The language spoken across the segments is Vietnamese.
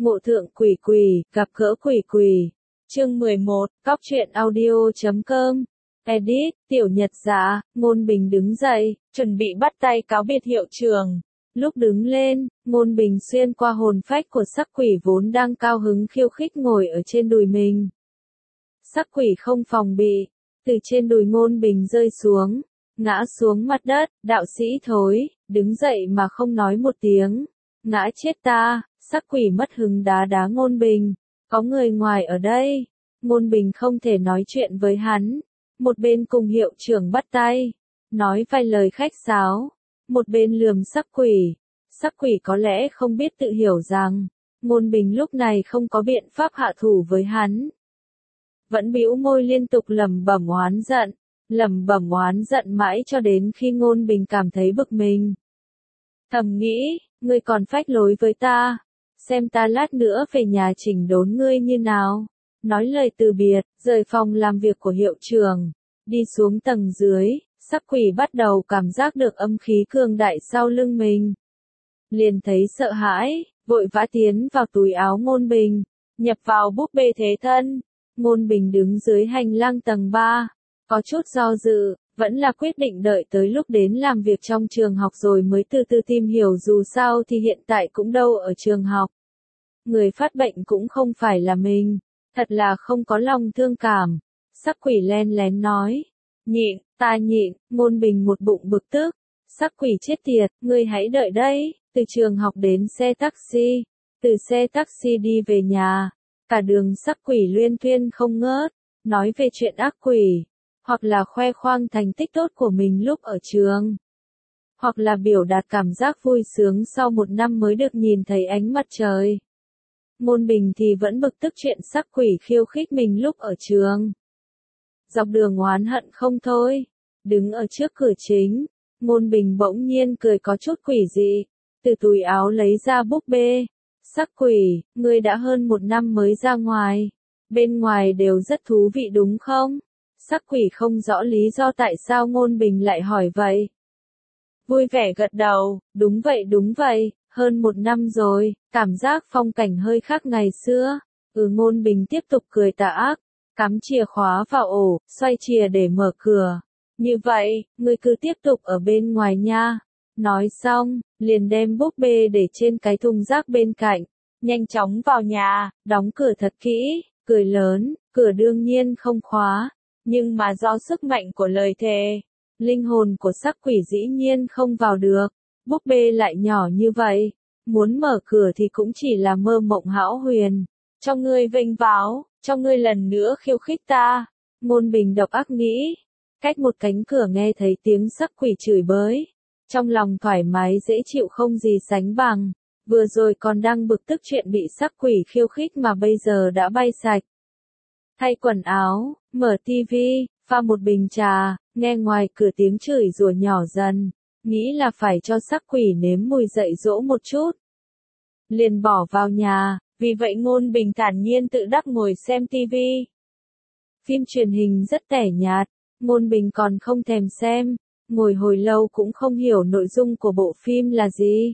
Ngộ thượng quỷ quỷ, gặp gỡ quỷ quỷ. Chương 11, Cóc truyện audio.com. Edit, Tiểu Nhật Dạ. Ngôn Bình đứng dậy, chuẩn bị bắt tay cáo biệt hiệu trưởng. Lúc đứng lên, Ngôn Bình xuyên qua hồn phách của sắc quỷ vốn đang cao hứng khiêu khích ngồi ở trên đùi mình. Sắc quỷ không phòng bị, từ trên đùi Ngôn Bình rơi xuống, ngã xuống mặt đất. Đạo sĩ thối, đứng dậy mà không nói một tiếng. Ngã chết ta. Sắc quỷ mất hứng đá đá Ngôn Bình. Có người ngoài ở đây. Ngôn Bình không thể nói chuyện với hắn. Một bên cùng hiệu trưởng bắt tay, nói vài lời khách sáo. Một bên lườm sắc quỷ. Sắc quỷ có lẽ không biết tự hiểu rằng, Ngôn Bình lúc này không có biện pháp hạ thủ với hắn. Vẫn bĩu môi liên tục lẩm bẩm oán giận mãi cho đến khi Ngôn Bình cảm thấy bực mình. Thầm nghĩ, ngươi còn phách lối với ta, xem ta lát nữa về nhà chỉnh đốn ngươi như nào. Nói lời từ biệt, rời phòng làm việc của hiệu trưởng, đi xuống tầng dưới, sắc quỷ bắt đầu cảm giác được âm khí cường đại sau lưng mình. Liền thấy sợ hãi, vội vã tiến vào túi áo Ngôn Bình, nhập vào búp bê thế thân. Ngôn Bình đứng dưới hành lang tầng 3, có chút do dự, vẫn là quyết định đợi tới lúc đến làm việc trong trường học rồi mới từ từ tìm hiểu, dù sao thì hiện tại cũng đâu ở trường học. Người phát bệnh cũng không phải là mình, thật là không có lòng thương cảm. Sắc quỷ len lén nói, nhịn, ta nhịn. Ngôn Bình một bụng bực tức, sắc quỷ chết tiệt, ngươi hãy đợi đây. Từ trường học đến xe taxi, từ xe taxi đi về nhà, cả đường sắc quỷ luyên thuyên không ngớt, nói về chuyện ác quỷ, hoặc là khoe khoang thành tích tốt của mình lúc ở trường, hoặc là biểu đạt cảm giác vui sướng sau một năm mới được nhìn thấy ánh mặt trời. Ngôn Bình thì vẫn bực tức chuyện sắc quỷ khiêu khích mình lúc ở trường. Dọc đường oán hận không thôi, đứng ở trước cửa chính, Ngôn Bình bỗng nhiên cười có chút quỷ dị, từ túi áo lấy ra búp bê. Sắc quỷ, ngươi đã hơn một năm mới ra ngoài, bên ngoài đều rất thú vị đúng không? Sắc quỷ không rõ lý do tại sao Ngôn Bình lại hỏi vậy. Vui vẻ gật đầu, đúng vậy, hơn một năm rồi, cảm giác phong cảnh hơi khác ngày xưa. Ngôn Bình tiếp tục cười tà ác, cắm chìa khóa vào ổ, xoay chìa để mở cửa. Như vậy, ngươi cứ tiếp tục ở bên ngoài nha. Nói xong, liền đem búp bê để trên cái thùng rác bên cạnh, nhanh chóng vào nhà, đóng cửa thật kỹ, cười lớn, cửa đương nhiên không khóa, nhưng mà do sức mạnh của lời thề, linh hồn của sắc quỷ dĩ nhiên không vào được. Búp bê lại nhỏ như vậy, muốn mở cửa thì cũng chỉ là mơ mộng hão huyền. Cho ngươi vênh váo, cho ngươi lần nữa khiêu khích ta. Ngôn Bình độc ác nghĩ, cách một cánh cửa nghe thấy tiếng sắc quỷ chửi bới. Trong lòng thoải mái dễ chịu không gì sánh bằng, vừa rồi còn đang bực tức chuyện bị sắc quỷ khiêu khích mà bây giờ đã bay sạch. Thay quần áo, mở tivi, pha một bình trà, nghe ngoài cửa tiếng chửi rủa nhỏ dần, nghĩ là phải cho sắc quỷ nếm mùi dạy dỗ một chút. Liền bỏ vào nhà, vì vậy Ngôn Bình thản nhiên tự đắc ngồi xem tivi. Phim truyền hình rất tẻ nhạt, Ngôn Bình còn không thèm xem. Ngồi hồi lâu cũng không hiểu nội dung của bộ phim là gì.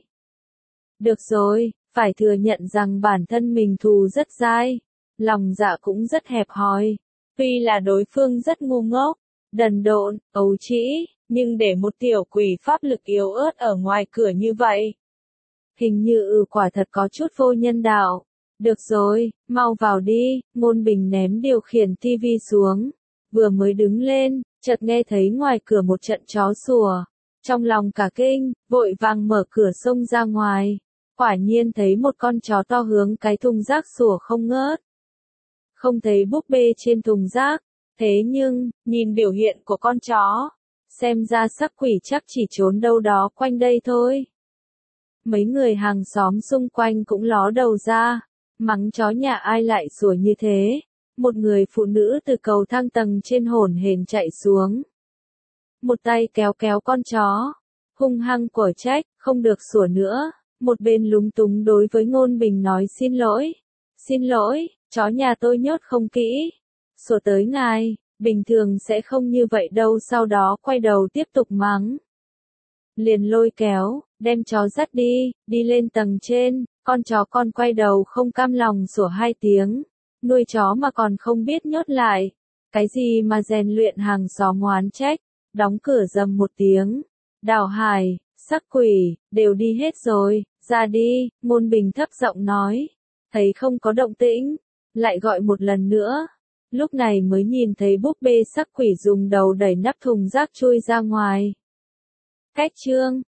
Được rồi, phải thừa nhận rằng bản thân mình thù rất dai, lòng dạ cũng rất hẹp hòi. Tuy là đối phương rất ngu ngốc, đần độn, ấu trĩ, nhưng để một tiểu quỷ pháp lực yếu ớt ở ngoài cửa như vậy, hình như quả thật có chút vô nhân đạo. Được rồi, mau vào đi. Ngôn Bình ném điều khiển tivi xuống, vừa mới đứng lên, chợt nghe thấy ngoài cửa một trận chó sủa. Trong lòng cả kinh, vội vàng mở cửa xông ra ngoài. Quả nhiên thấy một con chó to hướng cái thùng rác sủa không ngớt. Không thấy búp bê trên thùng rác, thế nhưng, nhìn biểu hiện của con chó, xem ra sắc quỷ chắc chỉ trốn đâu đó quanh đây thôi. Mấy người hàng xóm xung quanh cũng ló đầu ra, mắng chó nhà ai lại sủa như thế. Một người phụ nữ từ cầu thang tầng trên hổn hển chạy xuống. Một tay kéo kéo con chó, hung hăng quở trách, không được sủa nữa. Một bên lúng túng đối với Ngôn Bình nói xin lỗi, chó nhà tôi nhốt không kỹ. Sủa tới ngài, bình thường sẽ không như vậy đâu. Sau đó quay đầu tiếp tục mắng. Liền lôi kéo, đem chó dắt đi lên tầng trên, Con chó con quay đầu không cam lòng sủa 2 tiếng. Nuôi chó mà còn không biết nhốt lại. Cái gì mà rèn luyện hàng xóm oán trách. Đóng cửa rầm một tiếng. Đào Hải, Sắc Quỷ, đều đi hết rồi, ra đi, Ngôn Bình thấp giọng nói. Thấy không có động tĩnh, lại gọi một lần nữa. Lúc này mới nhìn thấy búp bê Sắc Quỷ dùng đầu đẩy nắp thùng rác chui ra ngoài. Cách chương